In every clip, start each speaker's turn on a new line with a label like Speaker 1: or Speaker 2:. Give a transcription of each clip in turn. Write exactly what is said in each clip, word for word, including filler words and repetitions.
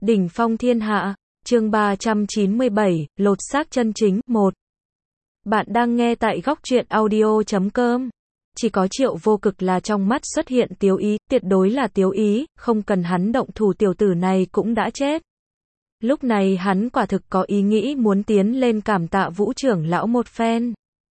Speaker 1: Đỉnh phong thiên hạ, chương ba trăm chín mươi bảy, lột xác chân chính, một. Bạn đang nghe tại góc truyện audio chấm com. Chỉ có Triệu Vô Cực là trong mắt xuất hiện Tiếu Ý, tuyệt đối là Tiếu Ý, không cần hắn động thủ tiểu tử này cũng đã chết. Lúc này hắn quả thực có ý nghĩ muốn tiến lên cảm tạ Vũ trưởng lão một phen.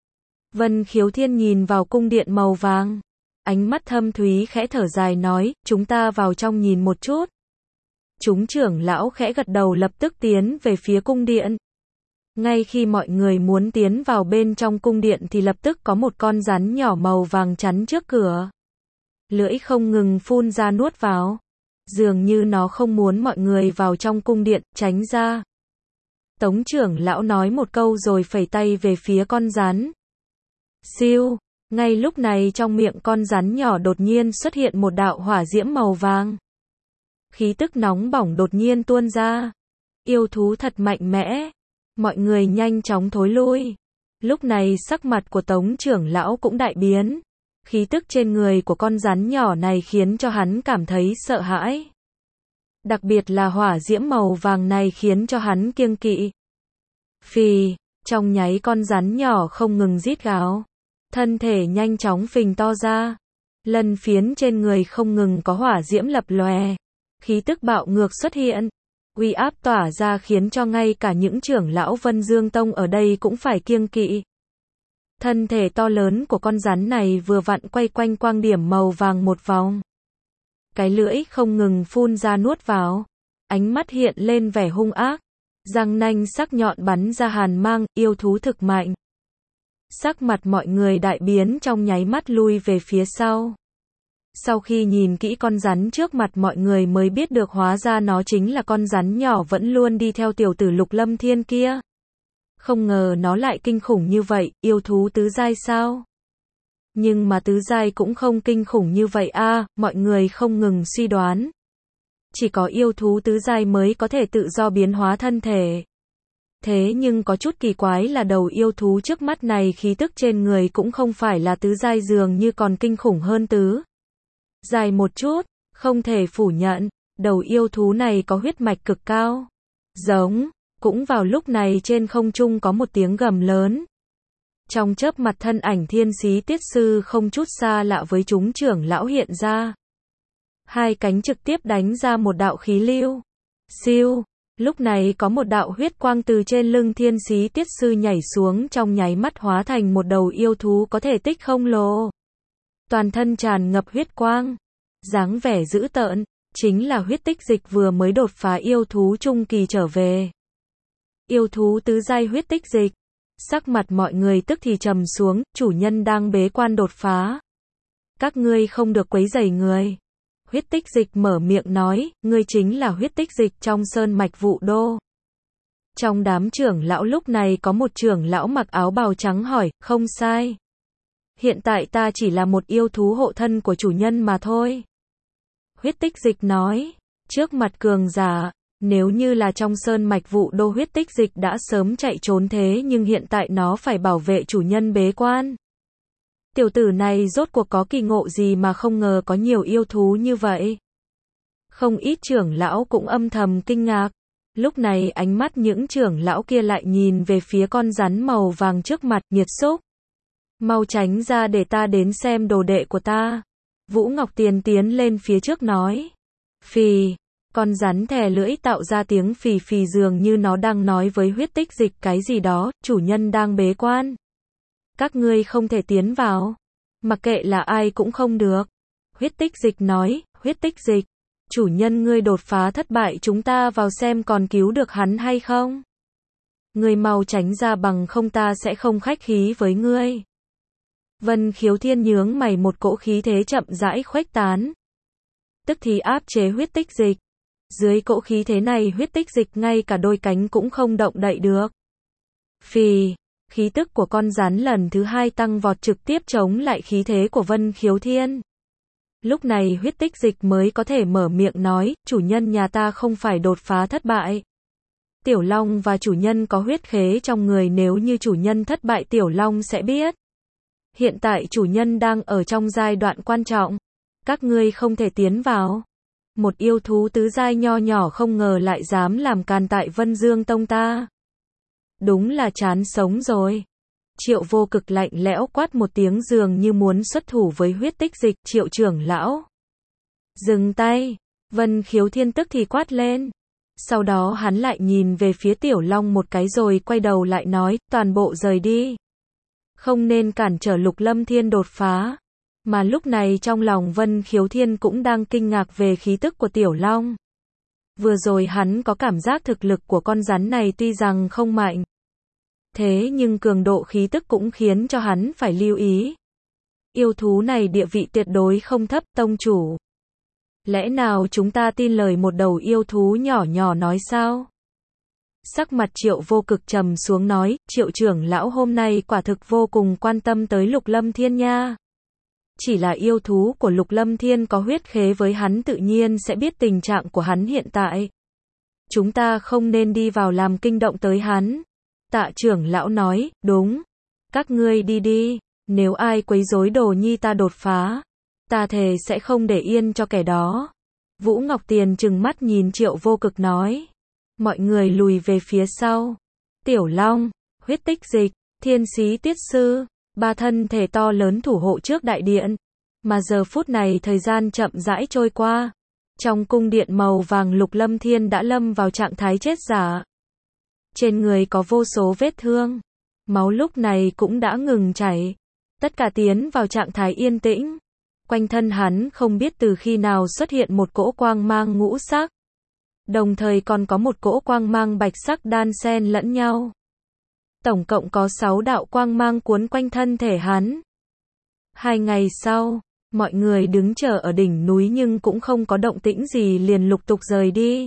Speaker 1: Vân Khiếu Thiên nhìn vào cung điện màu vàng, ánh mắt thâm thúy khẽ thở dài nói, chúng ta vào trong nhìn một chút. Chúng trưởng lão khẽ gật đầu lập tức tiến về phía cung điện. Ngay khi mọi người muốn tiến vào bên trong cung điện thì lập tức có một con rắn nhỏ màu vàng chắn trước cửa. Lưỡi không ngừng phun ra nuốt vào. Dường như nó không muốn mọi người vào trong cung điện, tránh ra. Tống trưởng lão nói một câu rồi phẩy tay về phía con rắn. Siêu, ngay lúc này trong miệng con rắn nhỏ đột nhiên xuất hiện một đạo hỏa diễm màu vàng. Khí tức nóng bỏng đột nhiên tuôn ra. Yêu thú thật mạnh mẽ. Mọi người nhanh chóng thối lui. Lúc này sắc mặt của Tống trưởng lão cũng đại biến. Khí tức trên người của con rắn nhỏ này khiến cho hắn cảm thấy sợ hãi. Đặc biệt là hỏa diễm màu vàng này khiến cho hắn kiêng kỵ. Phì, trong nháy con rắn nhỏ không ngừng rít gào. Thân thể nhanh chóng phình to ra. Lân phiến trên người không ngừng có hỏa diễm lập lòe. Khí tức bạo ngược xuất hiện. Uy áp tỏa ra khiến cho ngay cả những trưởng lão Vân Dương Tông ở đây cũng phải kiêng kỵ. Thân thể to lớn của con rắn này vừa vặn quay quanh quang điểm màu vàng một vòng. Cái lưỡi không ngừng phun ra nuốt vào. Ánh mắt hiện lên vẻ hung ác. Răng nanh sắc nhọn bắn ra hàn mang, yêu thú thực mạnh. Sắc mặt mọi người đại biến trong nháy mắt lui về phía sau. Sau khi nhìn kỹ con rắn trước mặt mọi người mới biết được hóa ra nó chính là con rắn nhỏ vẫn luôn đi theo tiểu tử Lục Lâm Thiên kia. Không ngờ nó lại kinh khủng như vậy, yêu thú tứ giai sao? Nhưng mà tứ giai cũng không kinh khủng như vậy a, à, mọi người không ngừng suy đoán. Chỉ có yêu thú tứ giai mới có thể tự do biến hóa thân thể. Thế nhưng có chút kỳ quái là đầu yêu thú trước mắt này khí tức trên người cũng không phải là tứ giai, dường như còn kinh khủng hơn tứ dài một chút, không thể phủ nhận, đầu yêu thú này có huyết mạch cực cao. Giống, cũng vào lúc này trên không trung có một tiếng gầm lớn. Trong chớp mặt thân ảnh Thiên Xí Tiết Sư không chút xa lạ với chúng trưởng lão hiện ra. Hai cánh trực tiếp đánh ra một đạo khí lưu. Siêu, lúc này có một đạo huyết quang từ trên lưng Thiên Xí Tiết Sư nhảy xuống trong nháy mắt hóa thành một đầu yêu thú có thể tích khổng lồ. Toàn thân tràn ngập huyết quang, dáng vẻ dữ tợn, chính là huyết tích dịch vừa mới đột phá yêu thú trung kỳ trở về. Yêu thú tứ giai huyết tích dịch. Sắc mặt mọi người tức thì trầm xuống, chủ nhân đang bế quan đột phá. Các ngươi không được quấy rầy người. Huyết tích dịch mở miệng nói, ngươi chính là huyết tích dịch trong sơn mạch Vũ Đô. Trong đám trưởng lão lúc này có một trưởng lão mặc áo bào trắng hỏi, không sai. Hiện tại ta chỉ là một yêu thú hộ thân của chủ nhân mà thôi. Huyết tích dịch nói, trước mặt cường giả, nếu như là trong sơn mạch Vũ Đô huyết tích dịch đã sớm chạy trốn thế nhưng hiện tại nó phải bảo vệ chủ nhân bế quan. Tiểu tử này rốt cuộc có kỳ ngộ gì mà không ngờ có nhiều yêu thú như vậy. Không ít trưởng lão cũng âm thầm kinh ngạc. Lúc này ánh mắt những trưởng lão kia lại nhìn về phía con rắn màu vàng trước mặt, nghiệt xúc. Mau tránh ra để ta đến xem đồ đệ của ta. Vũ Ngọc Tiền tiến lên phía trước nói. Phì, con rắn thè lưỡi tạo ra tiếng phì phì dường như nó đang nói với huyết tích dịch cái gì đó, chủ nhân đang bế quan. Các ngươi không thể tiến vào. Mặc kệ là ai cũng không được. Huyết tích dịch nói, huyết tích dịch, chủ nhân ngươi đột phá thất bại chúng ta vào xem còn cứu được hắn hay không. Ngươi mau tránh ra bằng không ta sẽ không khách khí với ngươi. Vân Khiếu Thiên nhướng mày một cỗ khí thế chậm rãi khuếch tán. Tức thì áp chế huyết tích dịch. Dưới cỗ khí thế này huyết tích dịch ngay cả đôi cánh cũng không động đậy được. Phì, khí tức của con rắn lần thứ hai tăng vọt trực tiếp chống lại khí thế của Vân Khiếu Thiên. Lúc này huyết tích dịch mới có thể mở miệng nói, chủ nhân nhà ta không phải đột phá thất bại. Tiểu Long và chủ nhân có huyết khế trong người, nếu như chủ nhân thất bại Tiểu Long sẽ biết. Hiện tại chủ nhân đang ở trong giai đoạn quan trọng. Các ngươi không thể tiến vào. Một yêu thú tứ giai nho nhỏ không ngờ lại dám làm càn tại Vân Dương Tông ta. Đúng là chán sống rồi. Triệu Vô Cực lạnh lẽo quát một tiếng dường như muốn xuất thủ với Huyết Tích Dịch. Triệu trưởng lão, dừng tay. Vân Khiếu Thiên tức thì quát lên. Sau đó hắn lại nhìn về phía Tiểu Long một cái rồi quay đầu lại nói, toàn bộ rời đi. Không nên cản trở Lục Lâm Thiên đột phá. Mà lúc này trong lòng Vân Khiếu Thiên cũng đang kinh ngạc về khí tức của Tiểu Long. Vừa rồi hắn có cảm giác thực lực của con rắn này tuy rằng không mạnh. Thế nhưng cường độ khí tức cũng khiến cho hắn phải lưu ý. Yêu thú này địa vị tuyệt đối không thấp, tông chủ. Lẽ nào chúng ta tin lời một đầu yêu thú nhỏ nhỏ nói sao? Sắc mặt Triệu Vô Cực trầm xuống nói, Triệu trưởng lão hôm nay quả thực vô cùng quan tâm tới Lục Lâm Thiên nha. Chỉ là yêu thú của Lục Lâm Thiên có huyết khế với hắn tự nhiên sẽ biết tình trạng của hắn hiện tại. Chúng ta không nên đi vào làm kinh động tới hắn. Tạ trưởng lão nói, đúng. Các ngươi đi đi, nếu ai quấy rối đồ nhi ta đột phá, ta thề sẽ không để yên cho kẻ đó. Vũ Ngọc Tiền trừng mắt nhìn Triệu Vô Cực nói. Mọi người lùi về phía sau. Tiểu Long, Huyết Tích Dịch, Thiên Xí Tiết Sư, ba thân thể to lớn thủ hộ trước đại điện. Mà giờ phút này thời gian chậm rãi trôi qua. Trong cung điện màu vàng Lục Lâm Thiên đã lâm vào trạng thái chết giả. Trên người có vô số vết thương. Máu lúc này cũng đã ngừng chảy. Tất cả tiến vào trạng thái yên tĩnh. Quanh thân hắn không biết từ khi nào xuất hiện một cỗ quang mang ngũ sắc. Đồng thời còn có một cỗ quang mang bạch sắc đan xen lẫn nhau. Tổng cộng có sáu đạo quang mang cuốn quanh thân thể hắn. Hai ngày sau, mọi người đứng chờ ở đỉnh núi nhưng cũng không có động tĩnh gì liền lục tục rời đi.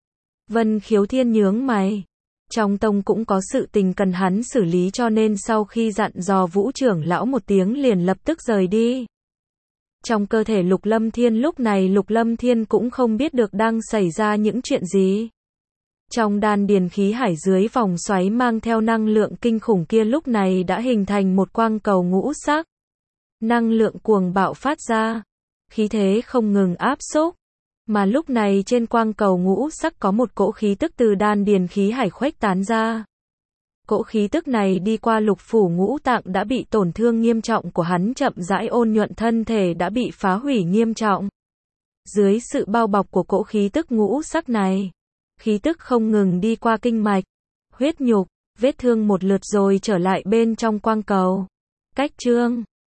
Speaker 1: Vân Khiếu Thiên nhướng mày. Trong tông cũng có sự tình cần hắn xử lý cho nên sau khi dặn dò Vũ trưởng lão một tiếng liền lập tức rời đi. Trong cơ thể Lục Lâm Thiên lúc này Lục Lâm Thiên cũng không biết được đang xảy ra những chuyện gì. Trong đan điền khí hải dưới vòng xoáy mang theo năng lượng kinh khủng kia lúc này đã hình thành một quang cầu ngũ sắc. Năng lượng cuồng bạo phát ra. Khí thế không ngừng áp xúc. Mà lúc này trên quang cầu ngũ sắc có một cỗ khí tức từ đan điền khí hải khuếch tán ra. Cỗ khí tức này đi qua lục phủ ngũ tạng đã bị tổn thương nghiêm trọng của hắn chậm rãi ôn nhuận thân thể đã bị phá hủy nghiêm trọng. Dưới sự bao bọc của cỗ khí tức ngũ sắc này, khí tức không ngừng đi qua kinh mạch, huyết nhục, vết thương một lượt rồi trở lại bên trong quang cầu. Cách chương